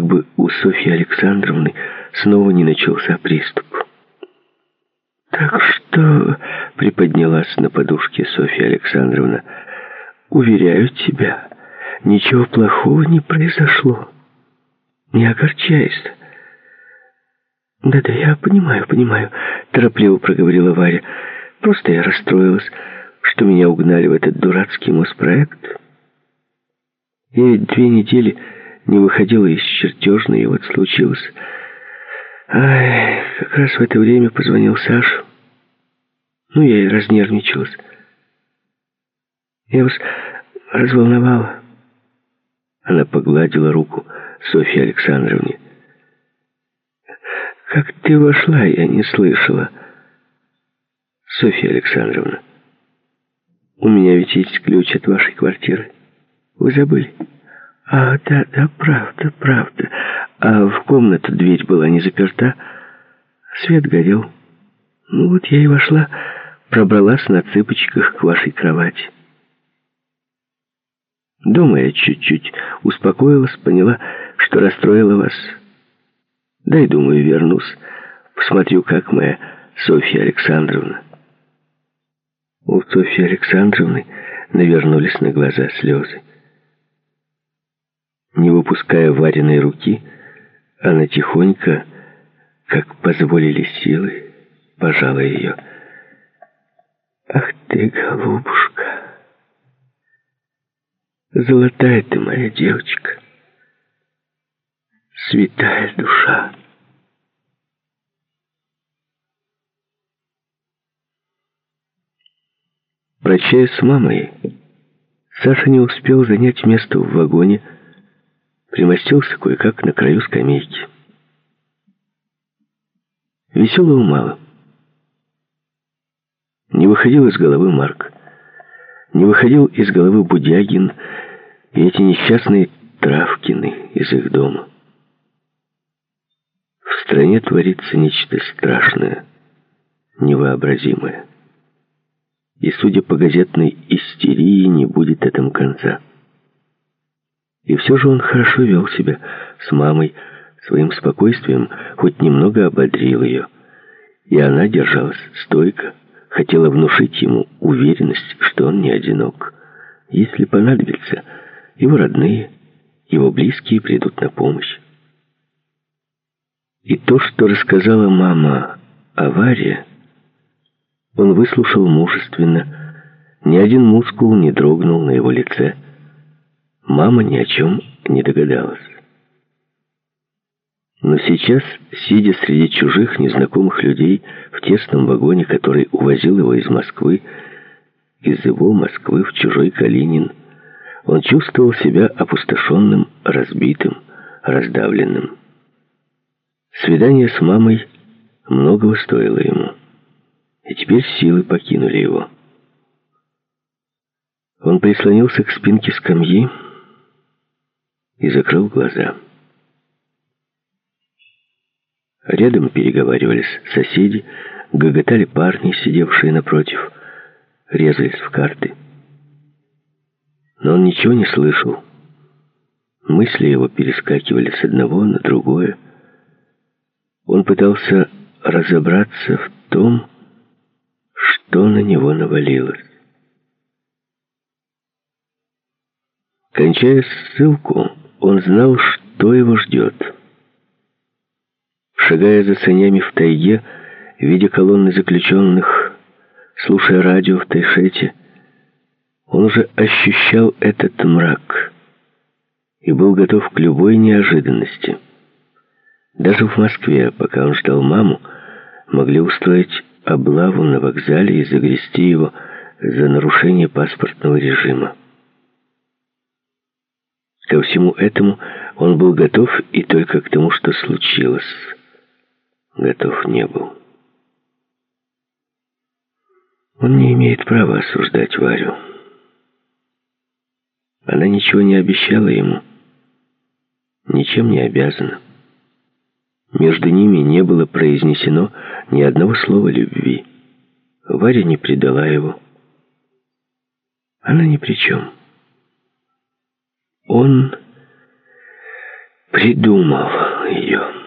как бы у Софьи Александровны снова не начался приступ. «Так что...» — приподнялась на подушке Софья Александровна. «Уверяю тебя, ничего плохого не произошло. Не огорчайся». «Да-да, я понимаю», — торопливо проговорила Варя. «Просто я расстроилась, что меня угнали в этот дурацкий Моспроект. Я ведь 2 недели не выходила из чертежной, и вот случилось. Ай, как раз в это время позвонил Саша. Ну, я и разнервничалась. Я вас разволновала». Она погладила руку Софьи Александровне. «Как ты вошла, я не слышала». «Софья Александровна, у меня ведь есть ключ от вашей квартиры. Вы забыли?» «А, да, правда. А в комнату дверь была не заперта. Свет горел. Ну вот я и вошла, пробралась на цыпочках к вашей кровати. Дома я чуть-чуть успокоилась, поняла, что расстроила вас. Дай, думаю, вернусь, посмотрю, как моя Софья Александровна». У Софьи Александровны навернулись на глаза слезы. Не выпуская Вариной руки, она тихонько, как позволили силы, пожала ее. «Ах ты, голубушка, золотая ты моя девочка, святая душа». Прощаясь с мамой, Саша не успел занять место в вагоне, примостился кое-как на краю скамейки. Веселого мало. Не выходил из головы Марк, не выходил из головы Будягин и эти несчастные Травкины из их дома. В стране творится нечто страшное, невообразимое. И, судя по газетной истерии, не будет этому конца. И все же он хорошо вел себя с мамой, своим спокойствием хоть немного ободрил ее. И она держалась стойко, хотела внушить ему уверенность, что он не одинок. Если понадобится, его родные, его близкие придут на помощь. И то, что рассказала мама о Варе, он выслушал мужественно. Ни один мускул не дрогнул на его лице. Мама ни о чем не догадалась. Но сейчас, сидя среди чужих, незнакомых людей в тесном вагоне, который увозил его из Москвы, из его Москвы в чужой Калинин, он чувствовал себя опустошенным, разбитым, раздавленным. Свидание с мамой многого стоило ему. И теперь силы покинули его. Он прислонился к спинке скамьи и закрыл глаза. Рядом переговаривались соседи, гоготали парни, сидевшие напротив, резались в карты. Но он ничего не слышал. Мысли его перескакивали с одного на другое. Он пытался разобраться в том, что на него навалилось. Кончая ссылку, он знал, что его ждет. Шагая за санями в тайге, видя колонны заключенных, слушая радио в Тайшете, он уже ощущал этот мрак и был готов к любой неожиданности. Даже в Москве, пока он ждал маму, могли устроить облаву на вокзале и загрести его за нарушение паспортного режима. Ко всему этому он был готов, и только к тому, что случилось, готов не был. Он не имеет права осуждать Варю. Она ничего не обещала ему, ничем не обязана. Между ними не было произнесено ни одного слова любви. Варя не предала его. Она ни при чем. Он придумал ее.